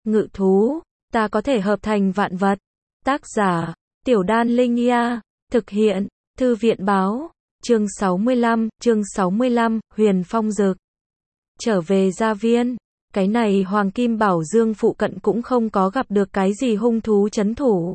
ngự thú, ta có thể hợp thành vạn vật. Tác giả, Tiểu Đan Linh Nha, thực hiện, Thư viện báo, chương 65, Huyền Phong Dực. Trở về gia viên, cái này Hoàng Kim Bảo Dương phụ cận cũng không có gặp được cái gì hung thú trấn thủ.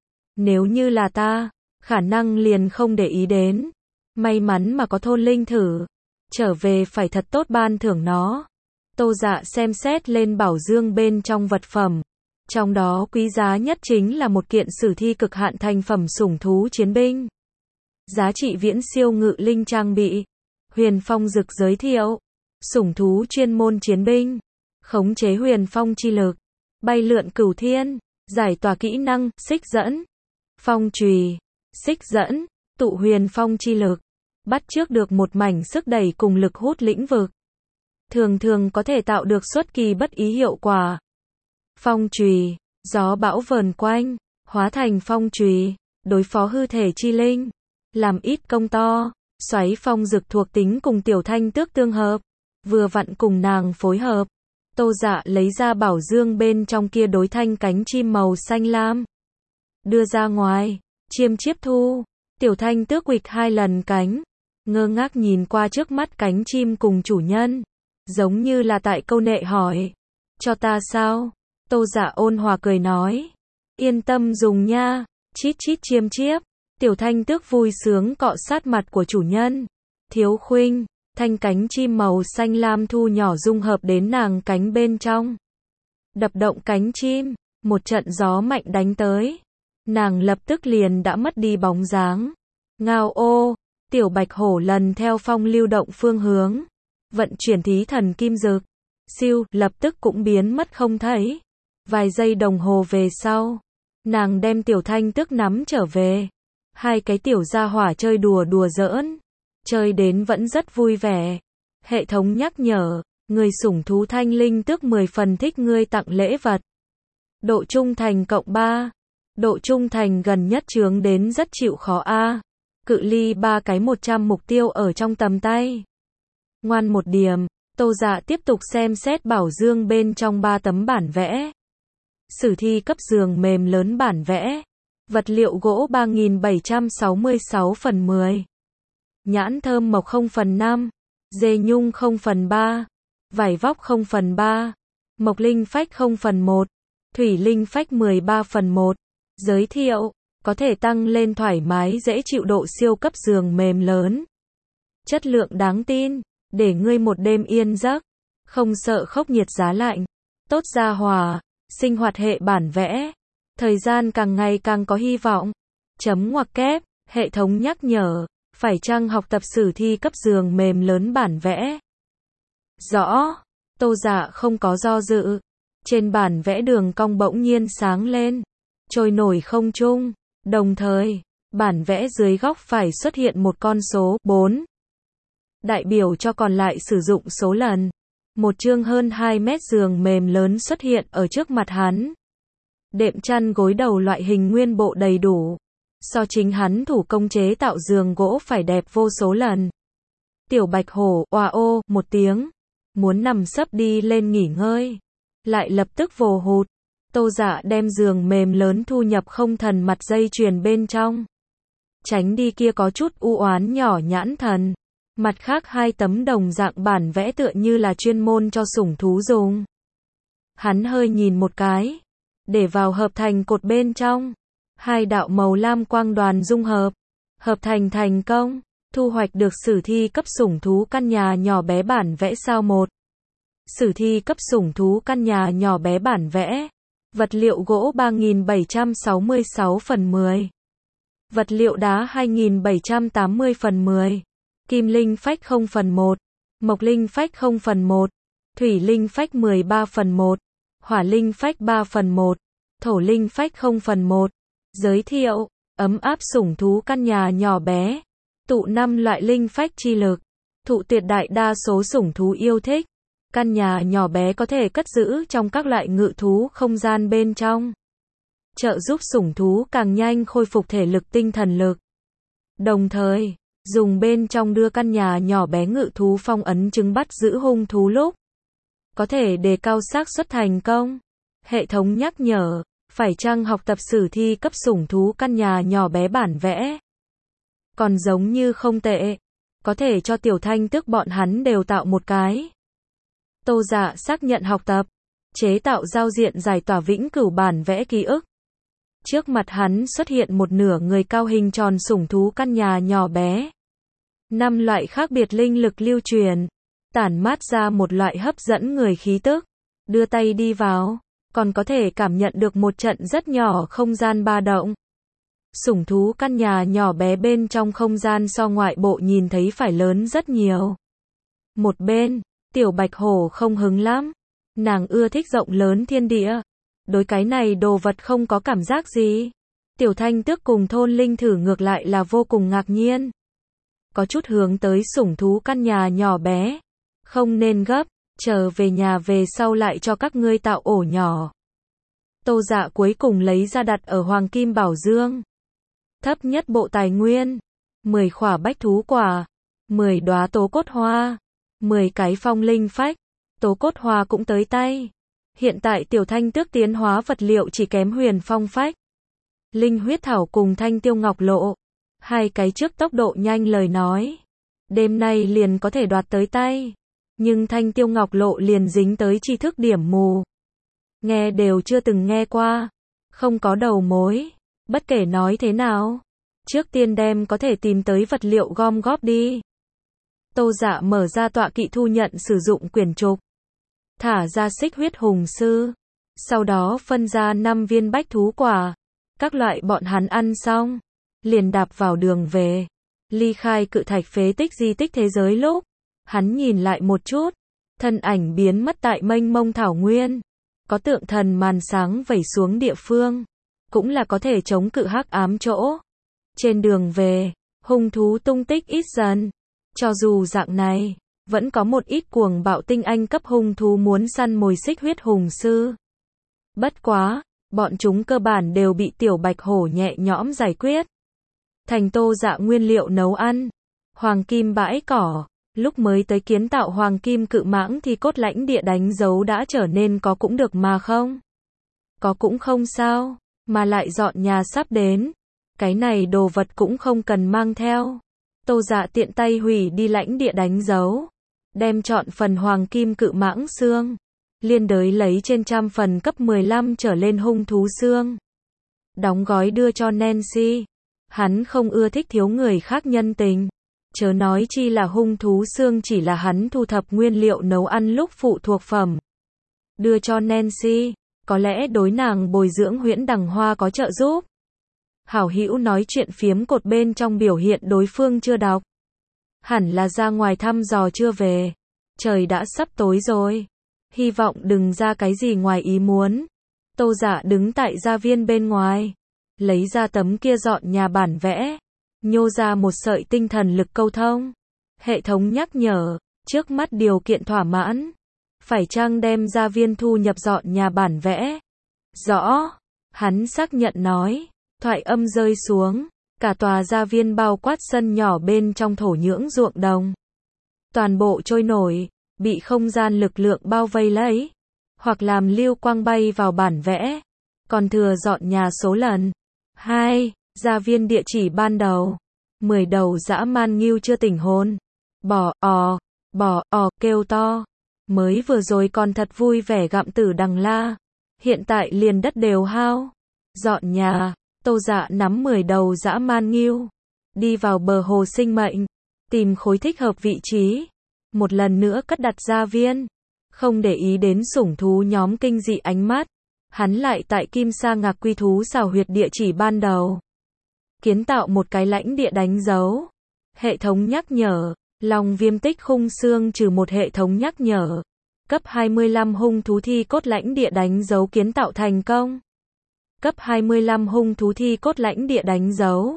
Nếu như là ta, khả năng liền không để ý đến. May mắn mà có thôn linh thử, trở về phải thật tốt ban thưởng nó. Tô Dạ xem xét lên bảo dương bên trong vật phẩm. Trong đó quý giá nhất chính là một kiện sử thi cực hạn thành phẩm sủng thú chiến binh. Giá trị viễn siêu ngự linh trang bị. Huyền Phong Dực giới thiệu. Sủng thú chuyên môn chiến binh. Khống chế huyền phong chi lực. Bay lượn cửu thiên. Giải tỏa kỹ năng, xích dẫn. Phong chùy. Xích dẫn. Tụ huyền phong chi lực. Bắt chước được một mảnh sức đẩy cùng lực hút lĩnh vực. Thường thường có thể tạo được xuất kỳ bất ý hiệu quả. Phong chùy. Gió bão vờn quanh. Hóa thành phong chùy. Đối phó hư thể chi linh. Làm ít công to. Xoáy phong dực thuộc tính cùng Tiểu Thanh Tước tương hợp. Vừa vặn cùng nàng phối hợp. Tô Dạ lấy ra bảo dương bên trong kia đối thanh cánh chim màu xanh lam. Đưa ra ngoài. Chiêm chiếp thu. Tiểu Thanh Tước quịch 2 lần cánh. Ngơ ngác nhìn qua trước mắt cánh chim cùng chủ nhân. Giống như là tại câu nệ hỏi. Cho ta sao? Tô Dạ ôn hòa cười nói. Yên tâm dùng nha. Chít chít chiêm chiếp. Tiểu Thanh Tước vui sướng cọ sát mặt của chủ nhân. Thiếu khuynh. Thanh cánh chim màu xanh lam thu nhỏ dung hợp đến nàng cánh bên trong. Đập động cánh chim. Một trận gió mạnh đánh tới. Nàng lập tức liền đã mất đi bóng dáng. Ngao ô. Tiểu bạch hổ lần theo phong lưu động phương hướng. Vận chuyển thí thần kim dực. Siêu, lập tức cũng biến mất không thấy. Vài giây đồng hồ về sau. Nàng đem Tiểu Thanh Tước nắm trở về. Hai cái tiểu gia hỏa chơi đùa giỡn. Chơi đến vẫn rất vui vẻ. Hệ thống nhắc nhở. Người sủng thú Thanh Linh Tước 10 phần thích ngươi tặng lễ vật. Độ trung thành cộng 3. Độ trung thành gần nhất chướng đến rất chịu khó a. Cự ly 3 cái 100 mục tiêu ở trong tầm tay. Ngoan một điểm. Tô Dạ tiếp tục xem xét bảo dương bên trong 3 tấm bản vẽ. Sử thi cấp giường mềm lớn bản vẽ. Vật liệu gỗ 3766 phần 10. Nhãn thơm mộc 0 phần 5. Dê nhung 0 phần 3. Vải vóc 0 phần 3. Mộc linh phách 0 phần 1. Thủy linh phách 13 phần 1. Giới thiệu. Có thể tăng lên thoải mái dễ chịu độ siêu cấp giường mềm lớn. Chất lượng đáng tin. Để ngươi một đêm yên giấc. Không sợ khốc nhiệt giá lạnh. Tốt gia hòa. Sinh hoạt hệ bản vẽ. Thời gian càng ngày càng có hy vọng. Chấm ngoặc kép. Hệ thống nhắc nhở. Phải chăng học tập sử thi cấp giường mềm lớn bản vẽ? Rõ. Tô Dạ không có do dự. Trên bản vẽ đường cong bỗng nhiên sáng lên. Trôi nổi không trung. Đồng thời, bản vẽ dưới góc phải xuất hiện một con số 4. Đại biểu cho còn lại sử dụng số lần. Một chương hơn 2 mét giường mềm lớn xuất hiện ở trước mặt hắn. Đệm chăn gối đầu loại hình nguyên bộ đầy đủ. So chính hắn thủ công chế tạo giường gỗ phải đẹp vô số lần. Tiểu bạch hổ, oa ô, một tiếng. Muốn nằm sấp đi lên nghỉ ngơi. Lại lập tức vồ hụt. Tô Dạ đem giường mềm lớn thu nhập không thần mặt dây chuyền bên trong. Tránh đi kia có chút u oán nhỏ nhãn thần. Mặt khác 2 tấm đồng dạng bản vẽ tựa như là chuyên môn cho sủng thú dùng. Hắn hơi nhìn một cái. Để vào hợp thành cột bên trong. 2 đạo màu lam quang đoàn dung hợp. Hợp thành thành công. Thu hoạch được sử thi cấp sủng thú căn nhà nhỏ bé bản vẽ sao 1. Sử thi cấp sủng thú căn nhà nhỏ bé bản vẽ. Vật liệu gỗ 3766 phần 10. Vật liệu đá 2780 phần 10. Kim linh phách 0 phần 1. Mộc linh phách 0 phần 1. Thủy linh phách 13 phần 1. Hỏa linh phách 3 phần 1. Thổ linh phách 0 phần 1. Giới thiệu. Ấm áp sủng thú căn nhà nhỏ bé. Tụ 5 loại linh phách chi lực. Thụ tuyệt đại đa số sủng thú yêu thích. Căn nhà nhỏ bé có thể cất giữ trong các loại ngự thú không gian bên trong. Trợ giúp sủng thú càng nhanh khôi phục thể lực tinh thần lực. Đồng thời, dùng bên trong đưa căn nhà nhỏ bé ngự thú phong ấn chứng bắt giữ hung thú lúc. Có thể đề cao xác suất thành công. Hệ thống nhắc nhở, phải chăng học tập sử thi cấp sủng thú căn nhà nhỏ bé bản vẽ? Còn giống như không tệ. Có thể cho Tiểu Thanh Tước bọn hắn đều tạo một cái. Tô Dạ xác nhận học tập. Chế tạo giao diện giải tỏa vĩnh cửu bản vẽ ký ức. Trước mặt hắn xuất hiện một nửa người cao hình tròn sủng thú căn nhà nhỏ bé. 5 loại khác biệt linh lực lưu truyền, tản mát ra một loại hấp dẫn người khí tức. Đưa tay đi vào, còn có thể cảm nhận được một trận rất nhỏ không gian ba động. Sủng thú căn nhà nhỏ bé bên trong không gian so ngoại bộ nhìn thấy phải lớn rất nhiều. Một bên, Tiểu Bạch Hổ không hứng lắm. Nàng ưa thích rộng lớn thiên địa. Đối cái này đồ vật không có cảm giác gì. Tiểu Thanh Tước cùng thôn linh thử ngược lại là vô cùng ngạc nhiên. Có chút hướng tới sủng thú căn nhà nhỏ bé. Không nên gấp, chờ về nhà về sau lại cho các ngươi tạo ổ nhỏ. Tô Dạ cuối cùng lấy ra đặt ở Hoàng Kim Bảo Dương. Thấp nhất bộ tài nguyên, 10 khỏa bách thú quả, 10 đóa tố cốt hoa, 10 cái phong linh phách, tố cốt hoa cũng tới tay. Hiện tại Tiểu Thanh Tước tiến hóa vật liệu chỉ kém huyền phong phách. Linh huyết thảo cùng thanh tiêu ngọc lộ. Hai cái trước tốc độ nhanh lời nói. Đêm nay liền có thể đoạt tới tay. Nhưng thanh tiêu ngọc lộ liền dính tới tri thức điểm mù. Nghe đều chưa từng nghe qua. Không có đầu mối. Bất kể nói thế nào. Trước tiên đem có thể tìm tới vật liệu gom góp đi. Tô Dạ mở ra tọa kỵ thu nhận sử dụng quyển trục. Thả ra xích huyết hùng sư. Sau đó phân ra 5 viên bách thú quả. Các loại bọn hắn ăn xong. Liền đạp vào đường về. Ly khai cự thạch phế tích di tích thế giới lúc. Hắn nhìn lại một chút. Thân ảnh biến mất tại mênh mông thảo nguyên. Có tượng thần màn sáng vẩy xuống địa phương. Cũng là có thể chống cự hắc ám chỗ. Trên đường về, hung thú tung tích ít dần. Cho dù dạng này, vẫn có một ít cuồng bạo tinh anh cấp hung thú muốn săn mồi xích huyết hùng sư. Bất quá, bọn chúng cơ bản đều bị Tiểu Bạch Hổ nhẹ nhõm giải quyết. Thành Tô Dạ nguyên liệu nấu ăn. Hoàng kim bãi cỏ. Lúc mới tới kiến tạo hoàng kim cự mãng thì cốt lãnh địa đánh dấu đã trở nên có cũng được mà không. Có cũng không sao, mà lại dọn nhà sắp đến. Cái này đồ vật cũng không cần mang theo. Tô Dạ tiện tay hủy đi lãnh địa đánh dấu. Đem chọn phần hoàng kim cự mãng xương. Liên đới lấy trên trăm phần cấp 15 trở lên hung thú xương. Đóng gói đưa cho Nancy. Hắn không ưa thích thiếu người khác nhân tình. Chớ nói chi là hung thú xương chỉ là hắn thu thập nguyên liệu nấu ăn lúc phụ thuộc phẩm. Đưa cho Nancy, có lẽ đối nàng bồi dưỡng huyễn đằng hoa có trợ giúp. Hảo hữu nói chuyện phiếm cột bên trong biểu hiện đối phương chưa đọc. Hẳn là ra ngoài thăm dò chưa về. Trời đã sắp tối rồi. Hy vọng đừng ra cái gì ngoài ý muốn. Tô Dạ đứng tại gia viên bên ngoài. Lấy ra tấm kia dọn nhà bản vẽ. Nhô ra một sợi tinh thần lực câu thông. Hệ thống nhắc nhở. Trước mắt điều kiện thỏa mãn. Phải chăng đem gia viên thu nhập dọn nhà bản vẽ? Rõ. Hắn xác nhận nói. Thoại âm rơi xuống. Cả tòa gia viên bao quát sân nhỏ bên trong thổ nhưỡng ruộng đồng. Toàn bộ trôi nổi. Bị không gian lực lượng bao vây lấy. Hoặc làm lưu quang bay vào bản vẽ. Còn thừa dọn nhà số lần. 2. Gia viên địa chỉ ban đầu. 10 đầu dã man ngưu chưa tỉnh hồn. Bò ò kêu to. Mới vừa rồi còn thật vui vẻ gặm tử đằng la. Hiện tại liền đất đều hao. Dọn nhà. Tô Dạ nắm 10 đầu dã man ngưu. Đi vào bờ hồ sinh mệnh. Tìm khối thích hợp vị trí. Một lần nữa cất đặt gia viên. Không để ý đến sủng thú nhóm kinh dị ánh mắt. Hắn lại tại Kim Sa Ngạc Quy Thú xào huyệt địa chỉ ban đầu. Kiến tạo một cái lãnh địa đánh dấu. Hệ thống nhắc nhở. Long viêm tích khung xương trừ một hệ thống nhắc nhở. Cấp 25 hung thú thi cốt lãnh địa đánh dấu kiến tạo thành công. Cấp 25 hung thú thi cốt lãnh địa đánh dấu.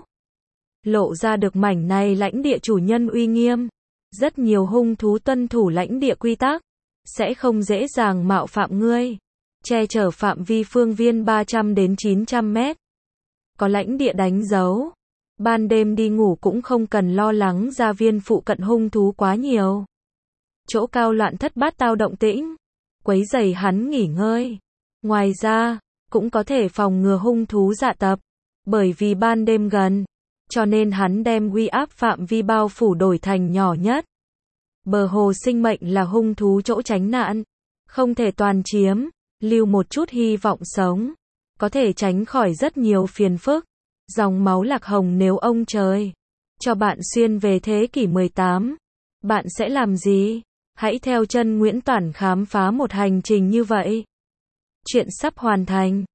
Lộ ra được mảnh này lãnh địa chủ nhân uy nghiêm. Rất nhiều hung thú tuân thủ lãnh địa quy tắc. Sẽ không dễ dàng mạo phạm ngươi. Che chở phạm vi phương viên 300 đến 900 mét. Có lãnh địa đánh dấu. Ban đêm đi ngủ cũng không cần lo lắng gia viên phụ cận hung thú quá nhiều. Chỗ cao loạn thất bát tao động tĩnh. Quấy rầy hắn nghỉ ngơi. Ngoài ra, cũng có thể phòng ngừa hung thú dạ tập. Bởi vì ban đêm gần, cho nên hắn đem uy áp phạm vi bao phủ đổi thành nhỏ nhất. Bờ hồ sinh mệnh là hung thú chỗ tránh nạn, không thể toàn chiếm, lưu một chút hy vọng sống, có thể tránh khỏi rất nhiều phiền phức. Dòng máu Lạc Hồng, nếu ông trời cho bạn xuyên về thế kỷ 18, bạn sẽ làm gì? Hãy theo chân Nguyễn Toản khám phá một hành trình như vậy. Chuyện sắp hoàn thành.